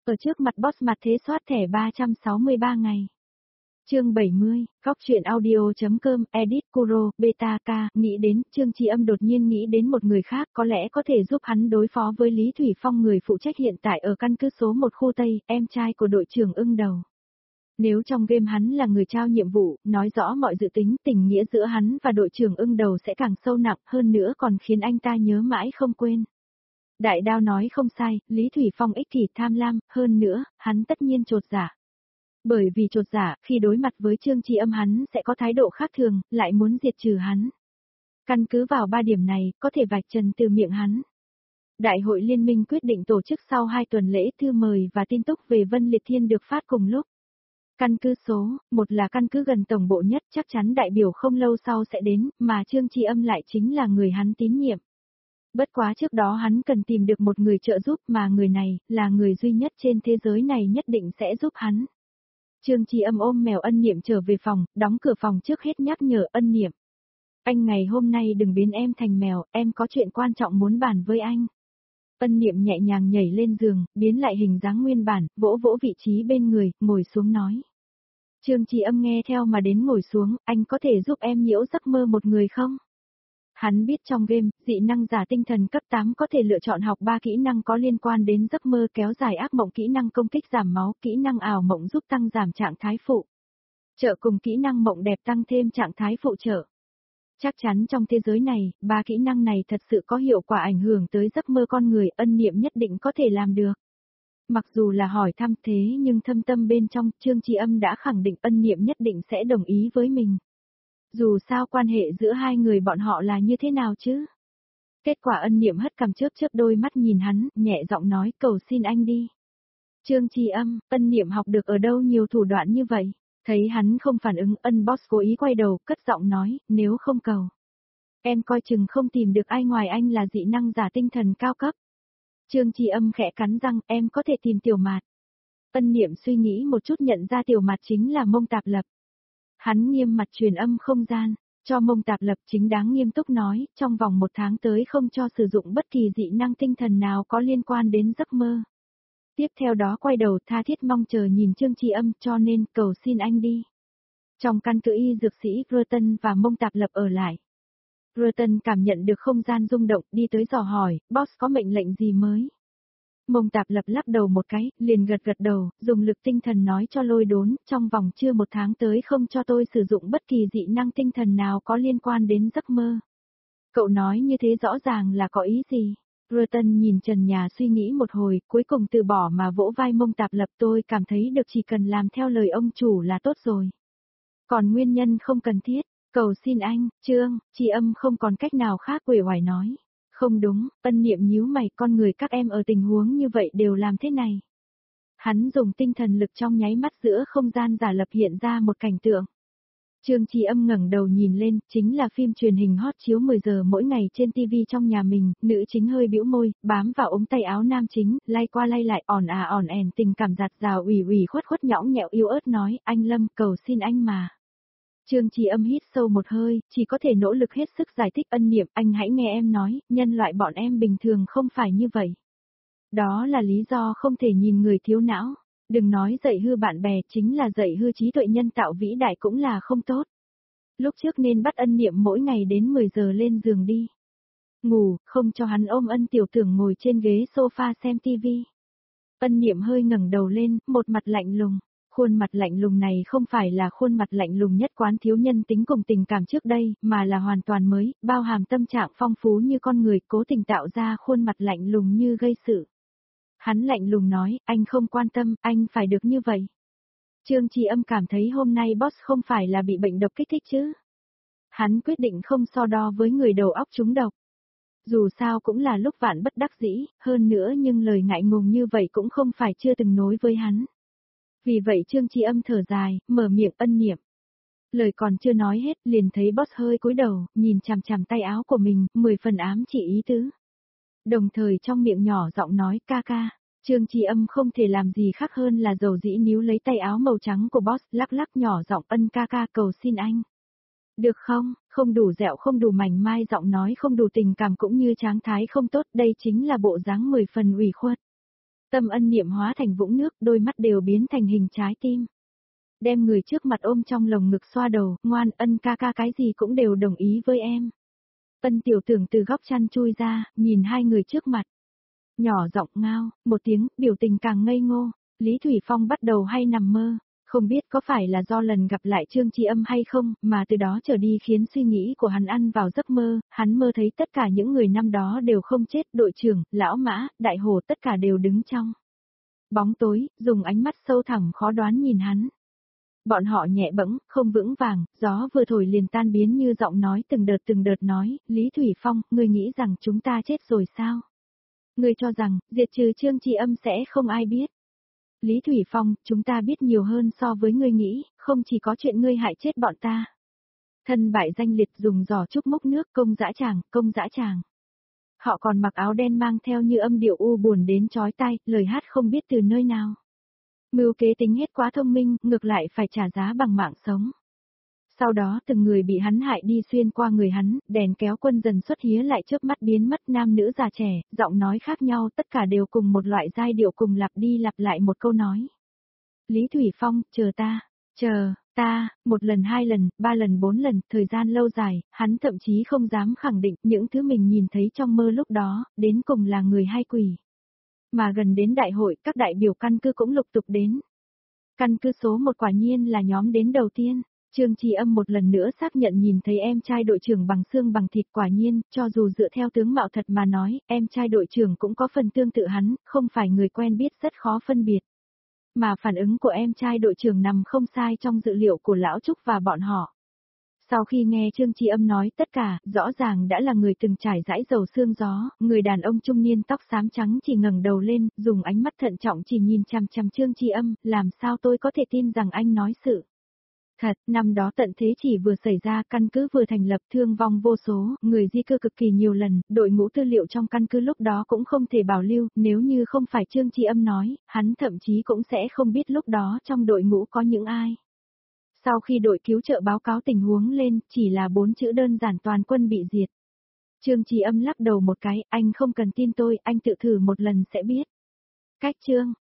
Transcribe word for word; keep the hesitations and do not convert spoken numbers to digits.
Ở trước mặt boss mặt thế soát thẻ ba trăm sáu mươi ba ngày. Chương bảy mươi, góc truyện audio.com, edit Kuro, beta K, nghĩ đến, Trương Chi Âm đột nhiên nghĩ đến một người khác có lẽ có thể giúp hắn đối phó với Lý Thủy Phong, người phụ trách hiện tại ở căn cứ số một khu Tây, em trai của đội trưởng Ưng Đầu. Nếu trong game hắn là người trao nhiệm vụ, nói rõ mọi dự tính, tình nghĩa giữa hắn và đội trưởng Ưng Đầu sẽ càng sâu nặng hơn nữa, còn khiến anh ta nhớ mãi không quên. Đại Đao nói không sai, Lý Thủy Phong ích kỷ tham lam, hơn nữa, hắn tất nhiên chột dạ. Bởi vì chột dạ, khi đối mặt với Trương Chi Âm hắn sẽ có thái độ khác thường, lại muốn diệt trừ hắn. Căn cứ vào ba điểm này, có thể vạch trần từ miệng hắn. Đại hội liên minh quyết định tổ chức sau hai tuần lễ, thư mời và tin tức về Vân Liệt Thiên được phát cùng lúc. Căn cứ số, một là căn cứ gần tổng bộ nhất, chắc chắn đại biểu không lâu sau sẽ đến, mà Trương Chi Âm lại chính là người hắn tín nhiệm. Bất quá trước đó hắn cần tìm được một người trợ giúp, mà người này, là người duy nhất trên thế giới này nhất định sẽ giúp hắn. Trương Chi Âm ôm mèo Ân Niệm trở về phòng, đóng cửa phòng trước hết nhắc nhở Ân Niệm. Anh ngày hôm nay đừng biến em thành mèo, em có chuyện quan trọng muốn bàn với anh. Ân Niệm nhẹ nhàng nhảy lên giường, biến lại hình dáng nguyên bản, vỗ vỗ vị trí bên người, ngồi xuống nói. Trương Chi Âm nghe theo mà đến ngồi xuống, anh có thể giúp em nhiễu giấc mơ một người không? Hắn biết trong game, dị năng giả tinh thần cấp tám có thể lựa chọn học ba kỹ năng có liên quan đến giấc mơ, kéo dài ác mộng, kỹ năng công kích giảm máu, kỹ năng ảo mộng giúp tăng giảm trạng thái phụ trợ cùng kỹ năng mộng đẹp tăng thêm trạng thái phụ trợ. Chắc chắn trong thế giới này, ba kỹ năng này thật sự có hiệu quả ảnh hưởng tới giấc mơ con người, Ân Niệm nhất định có thể làm được. Mặc dù là hỏi thăm thế nhưng thâm tâm bên trong, Trương Chi Âm đã khẳng định Ân Niệm nhất định sẽ đồng ý với mình. Dù sao quan hệ giữa hai người bọn họ là như thế nào chứ? Kết quả Ân Niệm hất cằm, chớp chớp đôi mắt nhìn hắn, nhẹ giọng nói, cầu xin anh đi. Trương Chi Âm, Ân Niệm học được ở đâu nhiều thủ đoạn như vậy? Thấy hắn không phản ứng, Ân Boss cố ý quay đầu, cất giọng nói, nếu không cầu. Em coi chừng không tìm được ai ngoài anh là dị năng giả tinh thần cao cấp. Trương Chi Âm khẽ cắn răng, em có thể tìm Tiểu Mạt. Ân Niệm suy nghĩ một chút nhận ra Tiểu Mạt chính là Mông Tạp Lập. Hắn nghiêm mặt truyền âm không gian, cho Mông Tạp Lập chính đáng nghiêm túc nói, trong vòng một tháng tới không cho sử dụng bất kỳ dị năng tinh thần nào có liên quan đến giấc mơ. Tiếp theo đó quay đầu tha thiết mong chờ nhìn Trương Chi Âm, cho nên cầu xin anh đi. Trong căn cứ y dược sĩ Rutten và Mông Tạp Lập ở lại. Rutten cảm nhận được không gian rung động, đi tới dò hỏi, boss có mệnh lệnh gì mới? Mông Tạp Lập lắc đầu một cái, liền gật gật đầu, dùng lực tinh thần nói cho Lôi Đốn, trong vòng chưa một tháng tới không cho tôi sử dụng bất kỳ dị năng tinh thần nào có liên quan đến giấc mơ. Cậu nói như thế rõ ràng là có ý gì? Rutten nhìn trần nhà suy nghĩ một hồi, cuối cùng từ bỏ mà vỗ vai Mông Tạp Lập, tôi cảm thấy được chỉ cần làm theo lời ông chủ là tốt rồi. Còn nguyên nhân không cần thiết, cầu xin anh, Trương, Chi Âm không còn cách nào khác, uể oải nói. Không đúng, Ân Niệm nhíu mày, con người các em ở tình huống như vậy đều làm thế này. Hắn dùng tinh thần lực trong nháy mắt giữa không gian giả lập hiện ra một cảnh tượng. Trương Chi Âm ngẩng đầu nhìn lên, chính là phim truyền hình hot chiếu mười giờ mỗi ngày trên tivi trong nhà mình, nữ chính hơi bĩu môi, bám vào ống tay áo nam chính, lay qua lay lại, ỏn à ỏn ẻn, tình cảm giạt rào ủy ủy khuất khuất nhõng nhẽo yếu ớt nói, anh Lâm, cầu xin anh mà. Trương Chi Âm hít sâu một hơi, chỉ có thể nỗ lực hết sức giải thích, Ân Niệm, anh hãy nghe em nói, nhân loại bọn em bình thường không phải như vậy. Đó là lý do không thể nhìn người thiếu não. Đừng nói dạy hư bạn bè, chính là dạy hư trí tuệ nhân tạo vĩ đại cũng là không tốt. Lúc trước nên bắt Ân Niệm mỗi ngày đến mười giờ lên giường đi. Ngủ, không cho hắn ôm Ân Tiểu Tưởng ngồi trên ghế sofa xem tivi. Ân Niệm hơi ngẩng đầu lên, một mặt lạnh lùng. Khuôn mặt lạnh lùng này không phải là khuôn mặt lạnh lùng nhất quán thiếu nhân tính cùng tình cảm trước đây, mà là hoàn toàn mới, bao hàm tâm trạng phong phú như con người, cố tình tạo ra khuôn mặt lạnh lùng như gây sự. Hắn lạnh lùng nói, anh không quan tâm, anh phải được như vậy. Trương Chi Âm cảm thấy hôm nay boss không phải là bị bệnh độc kích thích chứ. Hắn quyết định không so đo với người đầu óc trúng độc. Dù sao cũng là lúc vạn bất đắc dĩ, hơn nữa nhưng lời ngại ngùng như vậy cũng không phải chưa từng nói với hắn. Vì vậy Trương Chi Âm thở dài, mở miệng, Ân Niệm. Lời còn chưa nói hết, liền thấy boss hơi cúi đầu, nhìn chằm chằm tay áo của mình, mười phần ám chỉ ý tứ. Đồng thời trong miệng nhỏ giọng nói, ca ca. Trương Chi Âm không thể làm gì khác hơn là dầu dĩ níu lấy tay áo màu trắng của boss, lắc lắc nhỏ giọng, Ân ca ca, cầu xin anh. Được không, không đủ dẻo, không đủ mảnh mai, giọng nói không đủ tình cảm cũng như tráng thái không tốt, đây chính là bộ dáng mười phần ủy khuất. Tâm ân niệm hóa thành vũng nước, đôi mắt đều biến thành hình trái tim. Đem người trước mặt ôm trong lồng ngực xoa đầu, ngoan, ân ca ca cái gì cũng đều đồng ý với em. Ân tiểu tưởng từ góc chăn chui ra, nhìn hai người trước mặt. Nhỏ giọng ngao, một tiếng, biểu tình càng ngây ngô. Lý Thủy Phong bắt đầu hay nằm mơ, không biết có phải là do lần gặp lại Trương Chi Âm hay không, mà từ đó trở đi khiến suy nghĩ của hắn ăn vào giấc mơ, hắn mơ thấy tất cả những người năm đó đều không chết, đội trưởng, lão mã, đại hồ tất cả đều đứng trong bóng tối, dùng ánh mắt sâu thẳm khó đoán nhìn hắn. Bọn họ nhẹ bẫng, không vững vàng, gió vừa thổi liền tan biến như giọng nói từng đợt từng đợt nói, Lý Thủy Phong, ngươi nghĩ rằng chúng ta chết rồi sao? Ngươi cho rằng, diệt trừ Trương Chi Âm sẽ không ai biết. Lý Thủy Phong, chúng ta biết nhiều hơn so với ngươi nghĩ, không chỉ có chuyện ngươi hại chết bọn ta. Thân bại danh liệt dùng giỏ trúc múc nước công dã tràng, công dã tràng. Họ còn mặc áo đen mang theo như âm điệu u buồn đến chói tai, lời hát không biết từ nơi nào. Mưu kế tính hết quá thông minh, ngược lại phải trả giá bằng mạng sống. Sau đó từng người bị hắn hại đi xuyên qua người hắn, đèn kéo quân dần xuất hía lại chớp mắt biến mất, nam nữ già trẻ, giọng nói khác nhau, tất cả đều cùng một loại giai điệu cùng lặp đi lặp lại một câu nói. Lý Thủy Phong, chờ ta, chờ, ta, một lần hai lần, ba lần bốn lần, thời gian lâu dài, hắn thậm chí không dám khẳng định những thứ mình nhìn thấy trong mơ lúc đó, đến cùng là người hay quỷ. Mà gần đến đại hội, các đại biểu căn cứ cũng lục tục đến. Căn cứ số một quả nhiên là nhóm đến đầu tiên. Trương Chi Âm một lần nữa xác nhận nhìn thấy em trai đội trưởng bằng xương bằng thịt, quả nhiên, cho dù dựa theo tướng mạo thật mà nói, em trai đội trưởng cũng có phần tương tự hắn, không phải người quen biết rất khó phân biệt. Mà phản ứng của em trai đội trưởng nằm không sai trong dự liệu của Lão Trúc và bọn họ. Sau khi nghe Trương Chi Âm nói tất cả, rõ ràng đã là người từng trải dãi dầu xương gió, người đàn ông trung niên tóc xám trắng chỉ ngẩng đầu lên, dùng ánh mắt thận trọng chỉ nhìn chằm chằm Trương Chi Âm, làm sao tôi có thể tin rằng anh nói sự thật. Năm đó tận thế chỉ vừa xảy ra, căn cứ vừa thành lập, thương vong vô số, người di cư cực kỳ nhiều lần, đội ngũ tư liệu trong căn cứ lúc đó cũng không thể bảo lưu, nếu như không phải Trương Chi Âm nói, hắn thậm chí cũng sẽ không biết lúc đó trong đội ngũ có những ai. Sau khi đội cứu trợ báo cáo tình huống lên, chỉ là bốn chữ đơn giản: toàn quân bị diệt. Trương Chi Âm lắc đầu một cái, anh không cần tin tôi, anh tự thử một lần sẽ biết. Cách chương